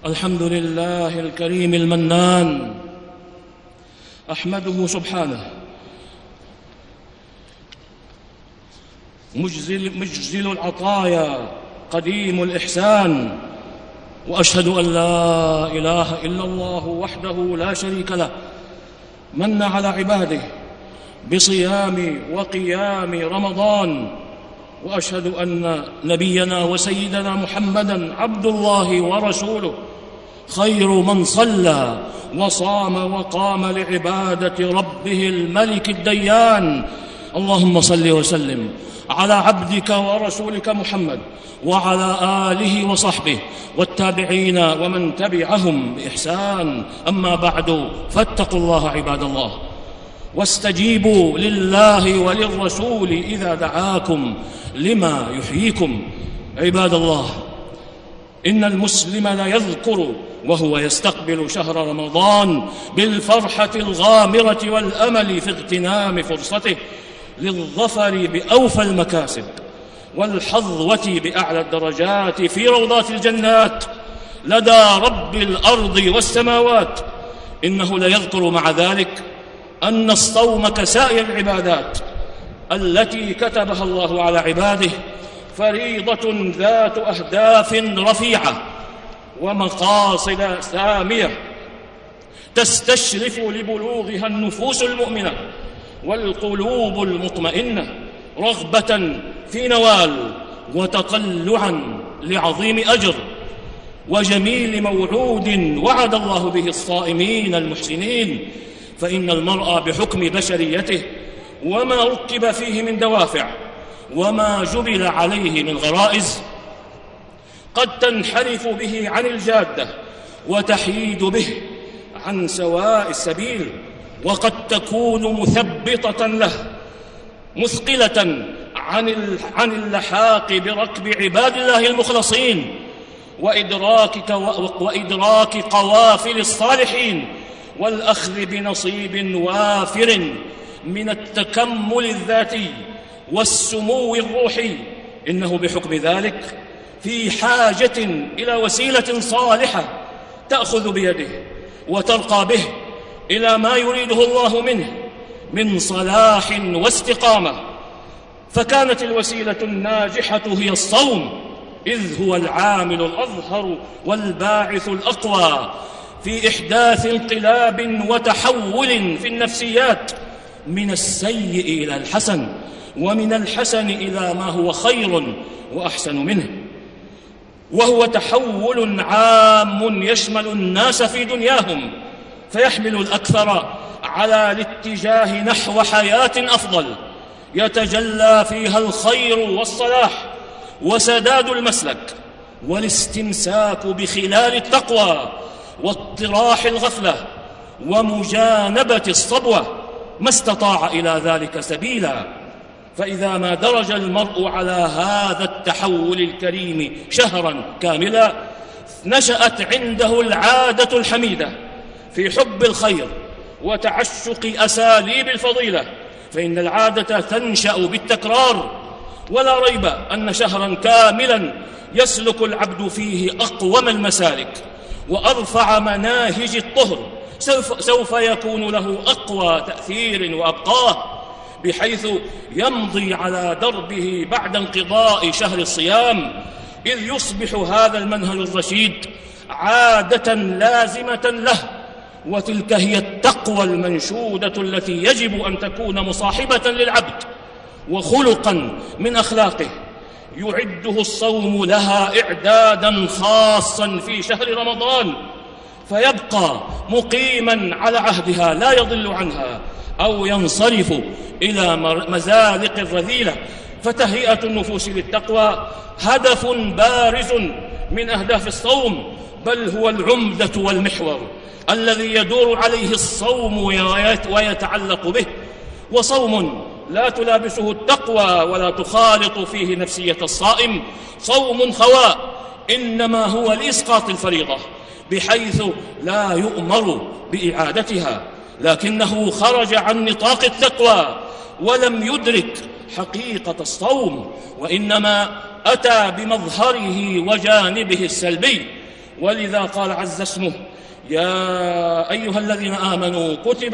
الحمد لله الكريم المنان، أحمده سبحانه مجزل العطايا قديم الإحسان، وأشهد أن لا إله إلا الله وحده لا شريك له من على عباده بصيام وقيام رمضان، وأشهد أن نبينا وسيدنا محمدًا عبد الله ورسوله خير من صلى وصام وقام لعبادة ربه الملك الديان. اللهم صل وسلم على عبدك ورسولك محمد وعلى آله وصحبه والتابعين ومن تبعهم بإحسان. أما بعد، فاتقوا الله عباد الله، واستجيبوا لله وللرسول إذا دعاكم لما يحييكم. عباد الله، إن المسلم ليذكر وهو يستقبل شهر رمضان بالفرحة الغامرة والأمل في اغتنام فرصته للظفر بأوفى المكاسب والحظوة بأعلى الدرجات في روضات الجنات لدى رب الأرض والسماوات. إنه ليذكر مع ذلك أن الصوم كسائر العبادات التي كتبها الله على عباده فريضة ذات أهداف رفيعة ومقاصد سامية تستشرف لبلوغها النفوس المؤمنة والقلوب المطمئنة رغبة في نوال وتطلعا لعظيم أجر وجميل موعود وعد الله به الصائمين المحسنين. فإن المرء بحكم بشريته وما ركب فيه من دوافع وما جبل عليه من غرائز قد تنحرف به عن الجادة وتحيد به عن سواء السبيل، وقد تكون مثبطة له مثقلة عن اللحاق بركب عباد الله المخلصين وإدراك قوافل الصالحين والأخذ بنصيب وافر من التكمل الذاتي والسمو الروحي. إنه بحكم ذلك في حاجة إلى وسيلة صالحة تأخذ بيده وترقى به إلى ما يريده الله منه من صلاح واستقامة. فكانت الوسيلة الناجحة هي الصوم، إذ هو العامل الأظهر والباعث الأقوى في إحداث انقلاب وتحول في النفسيات من السيء إلى الحسن، ومن الحسن إلى ما هو خير وأحسن منه، وهو تحول عام يشمل الناس في دنياهم فيحمل الأكثر على الاتجاه نحو حياة أفضل يتجلى فيها الخير والصلاح وسداد المسلك والاستمساك بخلال التقوى واطراح الغفلة ومجانبة الصبوة ما استطاع إلى ذلك سبيلا. فإذا ما درج المرء على هذا التحول الكريم شهرا كاملا نشأت عنده العادة الحميدة في حب الخير وتعشق أساليب الفضيلة، فإن العادة تنشأ بالتكرار. ولا ريب أن شهرا كاملا يسلك العبد فيه أقوم المسالك وأرفع مناهج الطهر سوف يكون له أقوى تأثير وأبقاه، بحيث يمضي على دربه بعد انقضاء شهر الصيام، إذ يصبح هذا المنهج الرشيد عادة لازمة له. وتلك هي التقوى المنشودة التي يجب أن تكون مصاحبة للعبد وخلقا من أخلاقه يعده الصوم لها إعدادا خاصا في شهر رمضان، فيبقى مقيما على عهدها لا يضل عنها أو ينصرف إلى مزالق الرذيلة. فتهيئة النفوس للتقوى هدف بارز من أهداف الصوم، بل هو العمدة والمحور الذي يدور عليه الصوم ويتعلق به. وصوم لا تلابسه التقوى ولا تخالط فيه نفسية الصائم صوم خواء، إنما هو لإسقاط الفريضة بحيث لا يؤمر بإعادتها، لكنه خرج عن نطاق التقوى ولم يدرك حقيقة الصوم، وإنما أتى بمظهره وجانبه السلبي ولذا قال عز اسمه: يا أيها الذين آمنوا كتب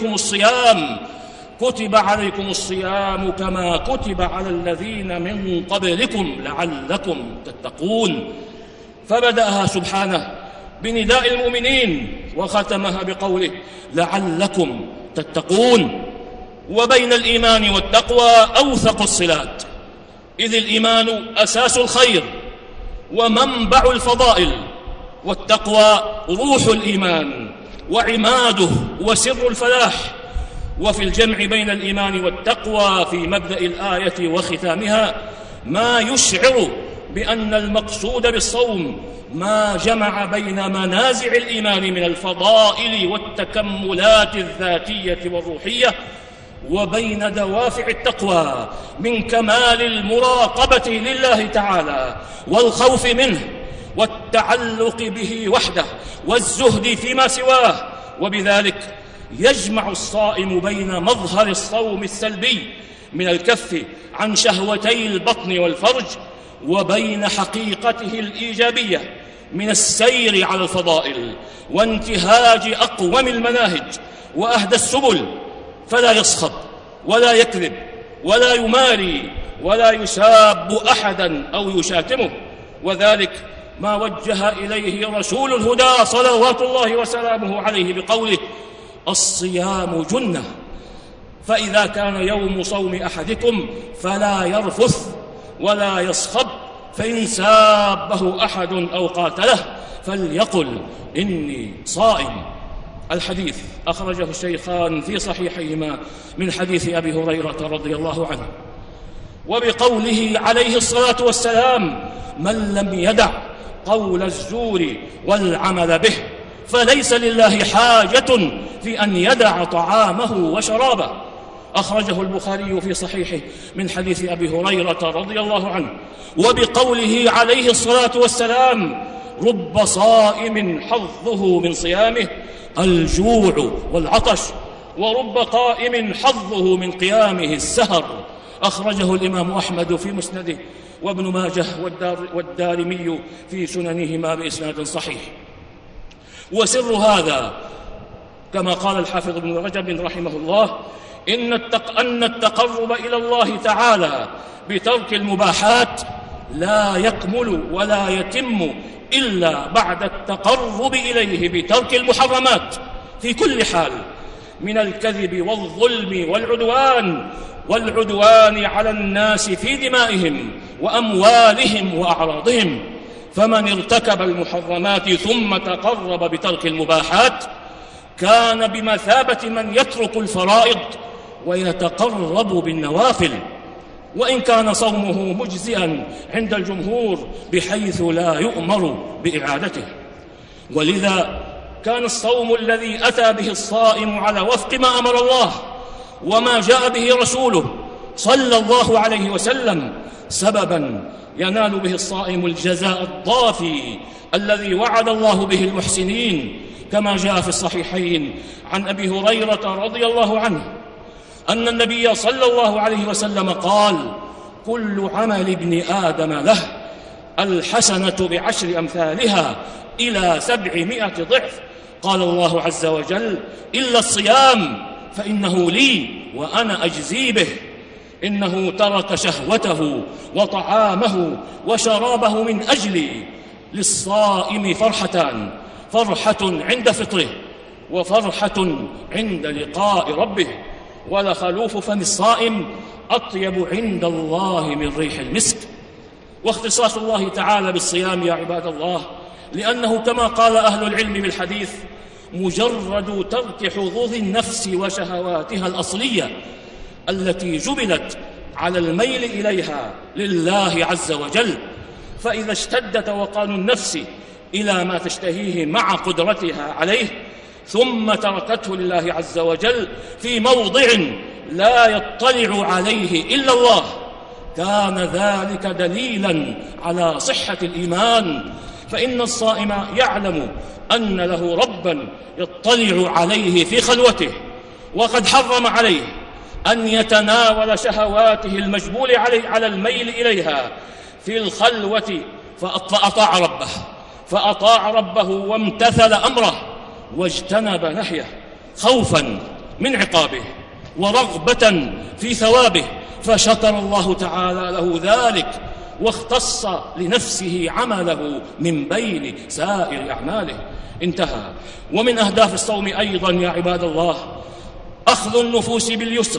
عليكم الصيام كما كتب على الذين من قبلكم لعلكم تتقون. فبدأها سبحانه بنداء المؤمنين وختمها بقوله: لعلكم تتقون. وبين الإيمان والتقوى أوثق الصلات، إذ الإيمان أساس الخير ومنبع الفضائل، والتقوى روح الإيمان وعماده وسر الفلاح. وفي الجمع بين الإيمان والتقوى في مبدأ الآية وختامها ما يشعر بأن المقصود بالصوم ما جمع بين منازع الإيمان من الفضائل والتكملات الذاتية والروحية، وبين دوافع التقوى من كمال المراقبة لله تعالى والخوف منه والتعلق به وحده والزهد فيما سواه. وبذلك يجمع الصائم بين مظهر الصوم السلبي من الكف عن شهوتي البطن والفرج، وبين حقيقته الإيجابية من السير على الفضائل وانتهاج أقوم المناهج وأهدى السبل، فلا يصخب ولا يكذب ولا يماري ولا يساب أحدا أو يشاتمه. وذلك ما وجه إليه رسول الهدى صلوات الله وسلامه عليه بقوله: الصيام جنة، فإذا كان يوم صوم أحدكم فلا يرفث ولا يصخب، فإن سابه أحد أو قاتله فليقل إني صائم. الحديث أخرجه الشيخان في صحيحيهما من حديث أبي هريرة رضي الله عنه. وبقوله عليه الصلاة والسلام: من لم يدع قول الزور والعمل به فليس لله حاجة في أن يدع طعامه وشرابه. أخرجه البخاري في صحيحه من حديث أبي هريرة رضي الله عنه. وبقوله عليه الصلاة والسلام: رب صائم حظه من صيامه الجوع والعطش، ورب قائم حظه من قيامه السهر. أخرجه الإمام أحمد في مسنده، وابن ماجه والدارمي في سننهما بإسناد صحيح. وسر هذا كما قال الحافظ ابن رجب رحمه الله: أن التقرب إلى الله تعالى بترك المباحات لا يكمل ولا يتم إلا بعد التقرب إليه بترك المحرمات في كل حال، من الكذب والظلم والعدوان على الناس في دمائهم وأموالهم وأعراضهم. فمن ارتكب المحرمات ثم تقرب بترك المباحات كان بمثابة من يترك الفرائض ويتقرب بالنوافل، وإن كان صومه مجزئا عند الجمهور بحيث لا يؤمر بإعادته. ولذا كان الصوم الذي أتى به الصائم على وفق ما أمر الله وما جاء به رسوله صلى الله عليه وسلم سببا ينال به الصائم الجزاء الضافي الذي وعد الله به المحسنين، كما جاء في الصحيحين عن أبي هريرة رضي الله عنه أن النبي صلى الله عليه وسلم قال: كل عمل ابن آدم له الحسنة بعشر أمثالها إلى 700 ضعف. قال الله عز وجل: إلا الصيام فإنه لي وأنا أجزي به. إنه ترك شهوته وطعامه وشرابه من أجلي. للصائم فرحتان: فرحة عند فطره وفرحة عند لقاء ربه. ولخلوف فم الصائم أطيب عند الله من ريح المسك. واختصاص الله تعالى بالصيام يا عباد الله لأنه كما قال أهل العلم بالحديث مجرد ترك حظوظ النفس وشهواتها الأصلية التي جبلت على الميل إليها لله عز وجل. فإذا اشتد توقان النفس إلى ما تشتهيه مع قدرتها عليه ثم تركته لله عز وجل في موضع لا يطلع عليه إلا الله كان ذلك دليلا على صحة الإيمان. فإن الصائم يعلم أن له ربا يطلع عليه في خلوته، وقد حرم عليه أن يتناول شهواته المجبول عليه على الميل إليها في الخلوة فأطاع ربه، فأطاع ربه وامتثل أمره واجتنب نهيه خوفا من عقابه ورغبة في ثوابه، فشكر الله تعالى له ذلك واختص لنفسه عمله من بين سائر أعماله. انتهى. ومن أهداف الصوم أيضا يا عباد الله أخذ النفوس باليسر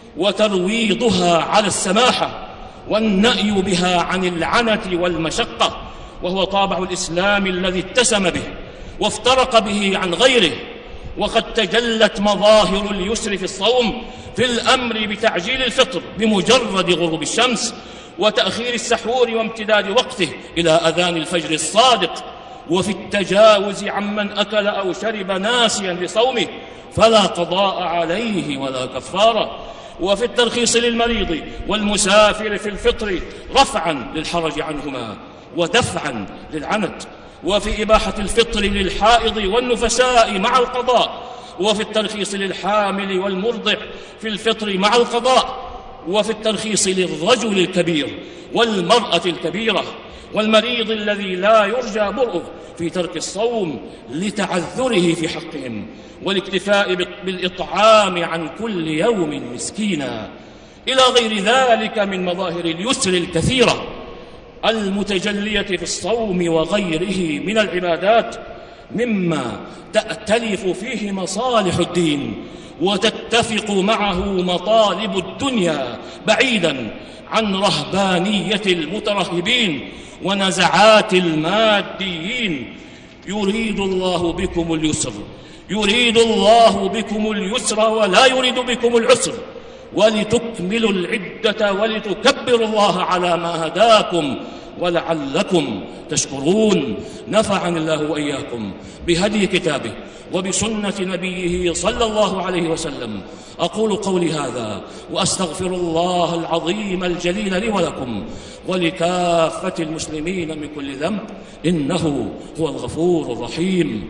وترويضها على السماحة والنأي بها عن العنة والمشقة، وهو طابع الإسلام الذي اتسم به وافترق به عن غيره. وقد تجلت مظاهر اليسر في الصوم في الأمر بتعجيل الفطر بمجرد غروب الشمس، وتأخير السحور وامتداد وقته إلى أذان الفجر الصادق، وفي التجاوز عمن أكل أو شرب ناسيا لصومه فلا قضاء عليه ولا كفارة، وفي الترخيص للمريض والمسافر في الفطر رفعا للحرج عنهما ودفعا للعنت، وفي إباحة الفطر للحائض والنفساء مع القضاء، وفي الترخيص للحامل والمرضع في الفطر مع القضاء، وفي الترخيص للرجل الكبير والمرأة الكبيرة والمريض الذي لا يرجى برؤه في ترك الصوم لتعذره في حقهم، والاكتفاء بالإطعام عن كل يوم مسكينا، إلى غير ذلك من مظاهر اليسر الكثيرة المتجلية في الصوم وغيره من العبادات، مما تأتلف فيه مصالح الدين وتتفق معه مطالب الدنيا، بعيدا عن رهبانية المترهبين ونزعات الماديين. يريد الله بكم اليسر، يريد الله بكم اليسر ولا يريد بكم العسر، ولتكملوا العدة ولتكبروا الله على ما هداكم ولعلكم تشكرون. نفعني الله وإياكم بهدي كتابه وبسنة نبيه صلى الله عليه وسلم. أقول قولي هذا وأستغفر الله العظيم الجليل لي ولكم ولكافة المسلمين من كل ذنب، إنه هو الغفور الرحيم.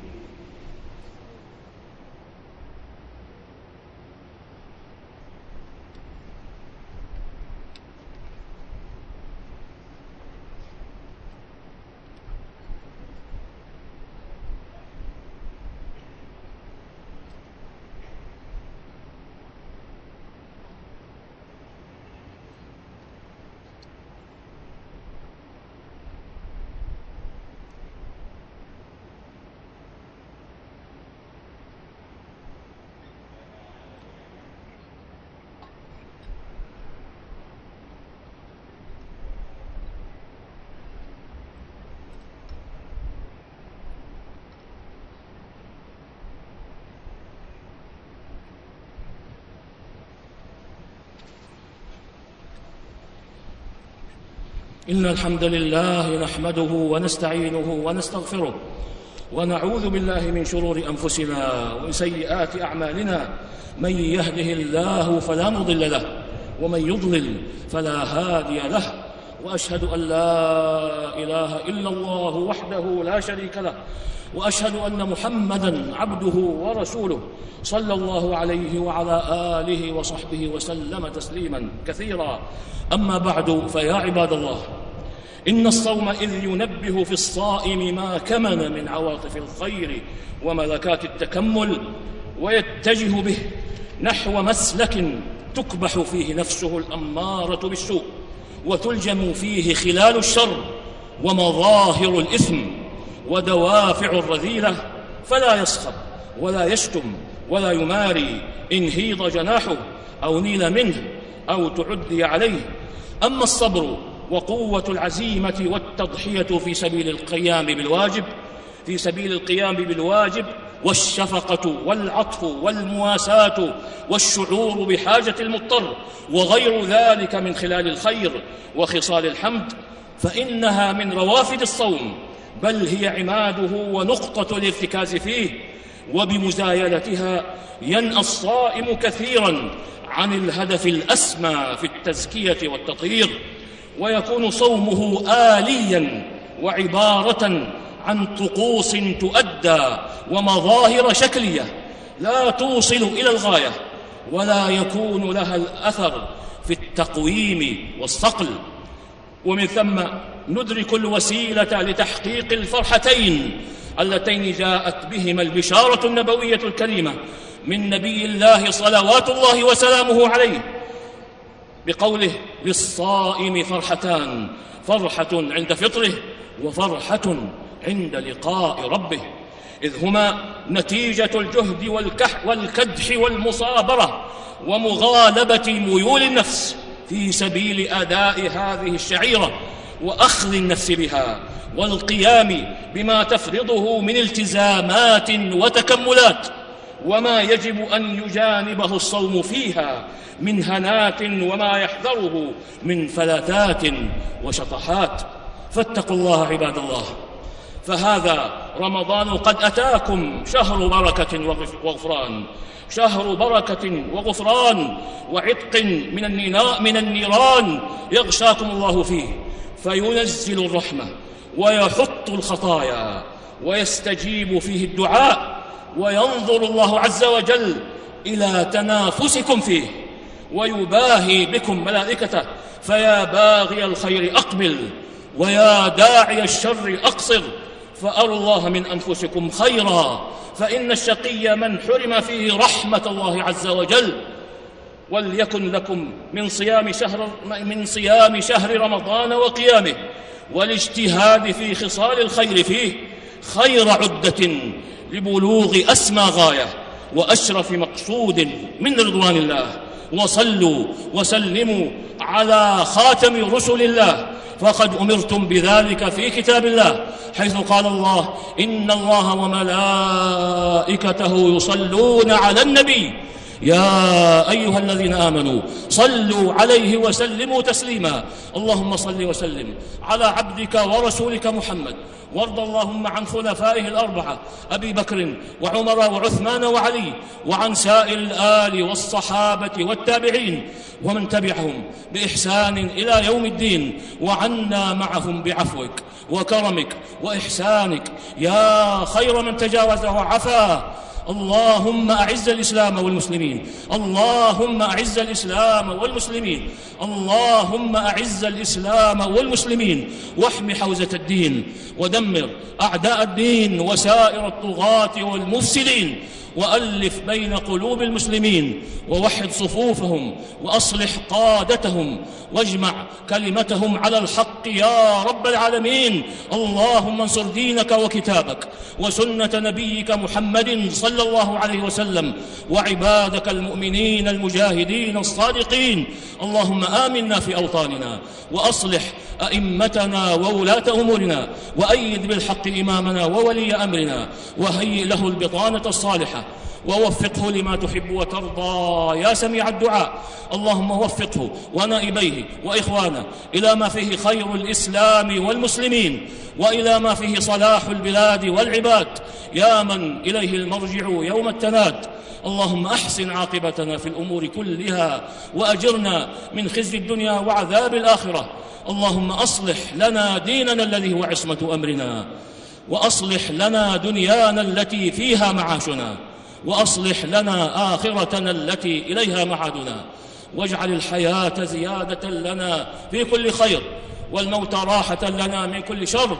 إن الحمد لله نحمده ونستعينه ونستغفره ونعوذ بالله من شرور أنفسنا ومن سيئات أعمالنا، من يهده الله فلا مضل له ومن يضلل فلا هادي له، وأشهد أن لا إله إلا الله وحده لا شريك له، وأشهد أن محمدًا عبده ورسوله صلى الله عليه وعلى آله وصحبه وسلم تسليمًا كثيرا. أما بعد، فيا عباد الله، إن الصوم إذ ينبه في الصائم ما كمن من عواطف الخير وملكات التكمل، ويتجه به نحو مسلك تكبح فيه نفسه الأمارة بالسوء، وتلجم فيه خلال الشر ومظاهر الإثم ودوافع الرذيلة، فلا يصخب ولا يشتم ولا يماري إن هيض جناحه أو نيل منه أو تعدي عليه. أما الصبر وقوة العزيمة والتضحية في سبيل القيام بالواجب والشفقة والعطف والمواساة والشعور بحاجة المضطر وغير ذلك من خلال الخير وخصال الحمد، فإنها من روافد الصوم، بل هي عماده ونقطة الارتكاز فيه، وبمزايلتها ينأى الصائم كثيرا عن الهدف الأسمى في التزكية والتطهير، ويكون صومه آليا وعبارة عن طقوس تؤدى ومظاهر شكلية لا توصل إلى الغاية، ولا يكون لها الأثر في التقويم والصقل. ومن ثم ندرك الوسيلة لتحقيق الفرحتين اللتين جاءت بهما البشارة النبوية الكريمة من نبي الله صلوات الله وسلامه عليه بقوله: للصائم فرحتان، فرحة عند فطره وفرحة عند لقاء ربه، إذ هما نتيجة الجهد والكدح والمصابرة ومغالبة ميول النفس في سبيل أداء هذه الشعيرة وأخذ النفس بها والقيام بما تفرضه من التزامات وتكملات، وما يجب أن يجانبه الصوم فيها من هنات وما يحذره من فلتات وشطحات. فاتقوا الله عباد الله، فهذا رمضان قد أتاكم شهر بركة وغفران، شهر بركة وغفران وعتق من النيران يغشاكم الله فيه، فينزل الرحمة ويحط الخطايا ويستجيب فيه الدعاء، وينظر الله عز وجل إلى تنافسكم فيه ويباهي بكم ملائكته، فيا باغي الخير أقبل ويا داعي الشر أقصر، فأروا الله من أنفسكم خيرا، فإن الشقي من حرم فيه رحمة الله عز وجل. وليكن لكم من صيام شهر رمضان وقيامه والاجتهاد في خصال الخير فيه خير عدة لبلوغ أسمى غاية وأشرف مقصود من رضوان الله. وصلوا وسلموا على خاتم رسل الله، فقد أمرتم بذلك في كتاب الله، حيث قال الله: إن الله وملائكته يصلون على النبي يا أيها الذين آمنوا صلوا عليه وسلموا تسليما. اللهم صل وسلم على عبدك ورسولك محمد، وارض اللهم عن خلفائه الأربعة أبي بكر وعمر وعثمان وعلي، وعن سائر الآل والصحابة والتابعين ومن تبعهم بإحسان إلى يوم الدين، وعنا معهم بعفوك وكرمك وإحسانك يا خير من تجاوز وعفا. اللهم أعز الإسلام والمسلمين، اللهم أعز الإسلام والمسلمين، اللهم أعز الإسلام والمسلمين، واحم حوزة الدين، ودمر أعداء الدين وسائر الطغاة والمفسدين، وألف بين قلوب المسلمين، ووحد صفوفهم، وأصلح قادتهم، واجمع كلمتهم على الحق يا رب العالمين. اللهم انصر دينك وكتابك وسنة نبيك محمد صلى الله عليه وسلم، وعبادك المؤمنين المجاهدين الصادقين. اللهم آمنا في أوطاننا، وأصلح أئمتنا وولاة أمورنا، وأيد بالحق إمامنا وولي أمرنا، وهيئ له البطانة الصالحة، ووفقه لما تحب وترضى يا سميع الدعاء. اللهم وفقه ونائبيه وإخوانه إلى ما فيه خير الإسلام والمسلمين، وإلى ما فيه صلاح البلاد والعباد، يا من إليه المرجع يوم التناد. اللهم أحسن عاقبتنا في الأمور كلها، وأجرنا من خزي الدنيا وعذاب الآخرة. اللهم أصلح لنا ديننا الذي هو عصمة أمرنا، وأصلح لنا دنيانا التي فيها معاشنا، وأصلح لنا آخرتنا التي إليها معادنا، واجعل الحياة زيادة لنا في كل خير، والموت راحة لنا من كل شر.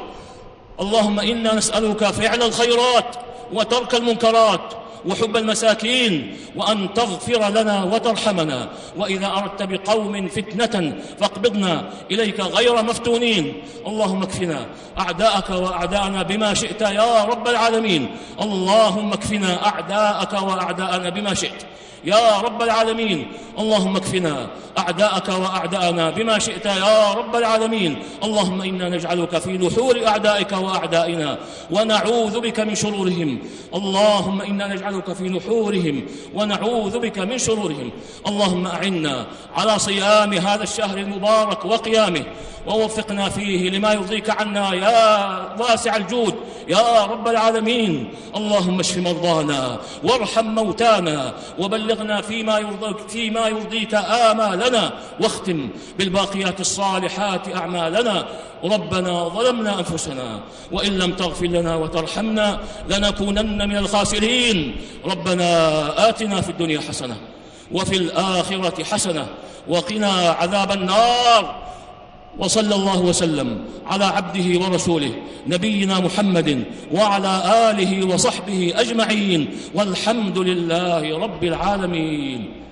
اللهم إنا نسألك فعل الخيرات وترك المنكرات وحب المساكين، وأن تغفر لنا وترحمنا، وإذا أردت بقوم فتنة فاقبضنا إليك غير مفتونين. اللهم اكفنا أعداءك وأعداءنا بما شئت يا رب العالمين. اللهم اكفنا أعداءك وأعداءنا بما شئت يا رب العالمين. اللهم اكفنا أعداءك وأعداءنا بما شئت يا رب العالمين. اللهم إنا نجعلك في نحور أعدائك وأعدائنا ونعوذ بك من شرورهم. اللهم إنا نجعلك في نحورهم ونعوذ بك من شرورهم. اللهم أعنا على صيام هذا الشهر المبارك وقيامه، ووفقنا فيه لما يرضيك عنا يا واسع الجود يا رب العالمين. اللهم اشف مرضانا وارحم موتانا، وبلغنا فيما يرضيك آمالنا، واختم بالباقيات الصالحات أعمالنا. ربنا ظلمنا أنفسنا، وإن لم تغفر لنا وترحمنا لنكونن من الخاسرين. ربنا آتنا في الدنيا حسنة وفي الآخرة حسنة وقنا عذاب النار. وصلى الله وسلم على عبده ورسوله نبينا محمد وعلى آله وصحبه أجمعين، والحمد لله رب العالمين.